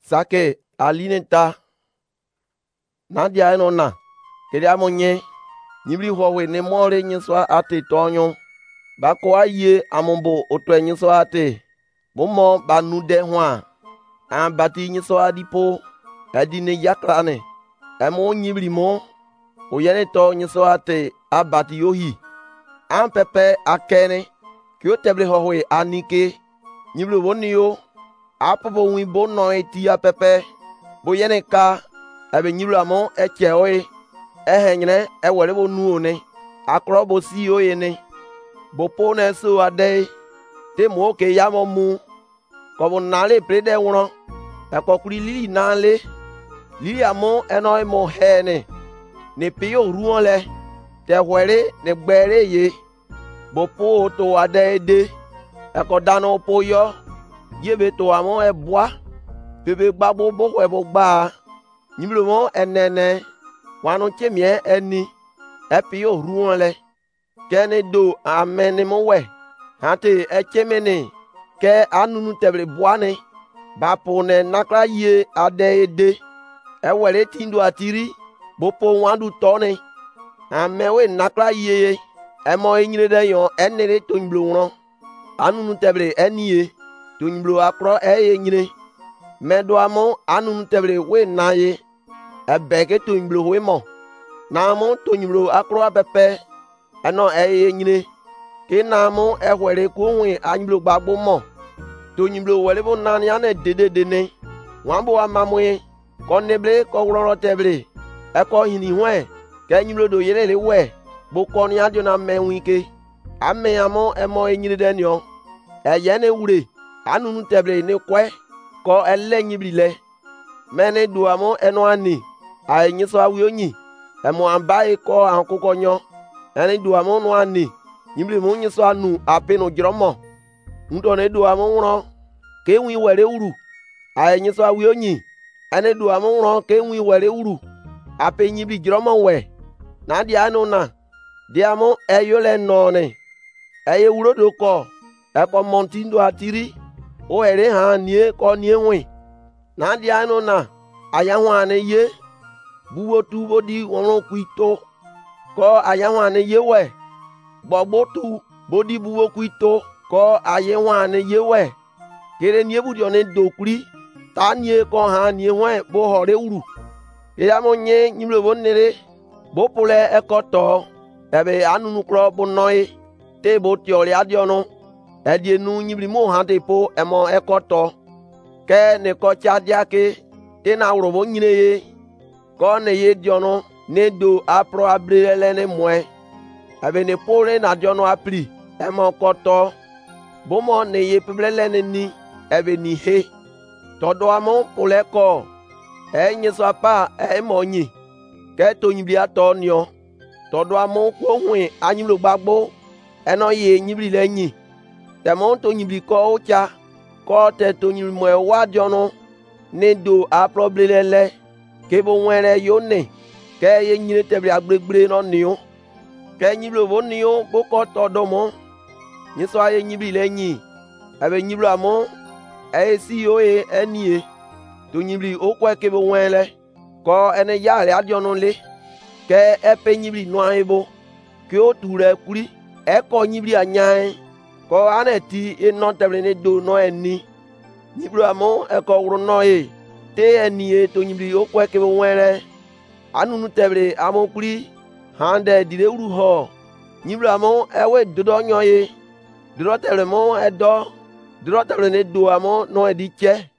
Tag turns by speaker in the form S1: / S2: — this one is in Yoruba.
S1: Sake alineta nadia eno na kede amonye nyibli howe ne more nyiswa ate tonyo bako aye amombo otwe nyiswa ate bomo banude hwa an bati nyiswa dipo adine yakrane emo nyibli mo oyene to nyiswa ate abati yohi an pepe akene kyo teble howe anike nyibli woniyo apobo wibo no eti a pepe boyene ka abe nyibli amo eche oe ehenyne ewere bo nu one akro bo si oye ne bo po na so ade te mo ke ya mo mu ko bo nale prede won ekokuri lili nale lili amo eno mo he ne piyo ruon le te were ne gbere ye bo po to ade de ekodano po yo yebe to amo eboa bebe gbagbo bo webo gba nyibli mo enene wanu chemie eni epi yo ruon le kene do amene mo we hante echemene ke anunu tebre boane bapo ne nakra ye ade ede ewere tindo atiri bopo wandu tone amewe nakra ye emo enyire de yo enere to nblowron anunu tebre enie to nblo akro enyire medo amo anunu tebre we naye ebeke to nblo we mo na mo to nblo akro apepe eno enyire ke na mo ehwere ko wen anblo gbagbo mo to nblo wele bo nani ane dede ne wambo amamoye ko neble ko wroro tebre eko hini hwe ke nblo do yele le we bo ko ni adio na menwike ame amo emo enyire denio eyene wure anunu tebre ne kwe ko ele nyibli le mene do amo eno ani ayenyi so awi onyi emo ambae ko ankoko nyo ene do amo no ani nyibli mo nyi so anu apinu jromo ndo ne do amo wro ke wi were uru ayenyi so awi onyi ene do amo wro ke wi were uru ape nyibli jromo we na dia anu na dia mo eyole no ne eye wuro do ko eko montindo atiri o ere ha nie ko nie wi na dia anu na ayahwane ye buwo tu bodi won kwito ko ayahwane ye we gbogbo tu bodi buwo kwito ko ayahwane ye we kere nie budi one dokuri ta nie ko ha nie we bo hore uru ya mo nye nyimlo bonere bo pule ekoto ebe anunu kro bo noi te bo tiori adiono edienu nyibli mo ha te po emo ekoto ke ne ko chadia ke te na wro bo nyine ye ko ne ye diono ne do apro abrele ne mwe ebe ne pore na diono apri emo koto bo mo ne ye peblele ne ni ebe ni he todo amo pole ko enye so apa emo nyi ke to nyibli ato nio todo amo ko hwe anyimlo gbagbo eno ye nyibli le nyi temo to nyibli ko ocha ko te to nyibli mo wa diono ne do apro blele ke bo nwere yo ne ke ye nyire tebre agbegbre no niu ke nyiblo bo niu bo ko todo mo nyi so aye nyibli le nyi abe nyiblo amo e si o e enie to nyibli okwe ke bo nwere ko ene yare adiono le ke epe nyibli no aibo ke o ture kuri e ko nyibli anyan ko aneti eno tebre ne do no eni nyiblo amo e ko wro no e te enie to nyibli okwe ke bo nwere anunu tebre amo kuri hande dire uru ho nyiblo amo ewe dodo nyoye dodo tebre mo edo dodo tebre ne do amo no edi che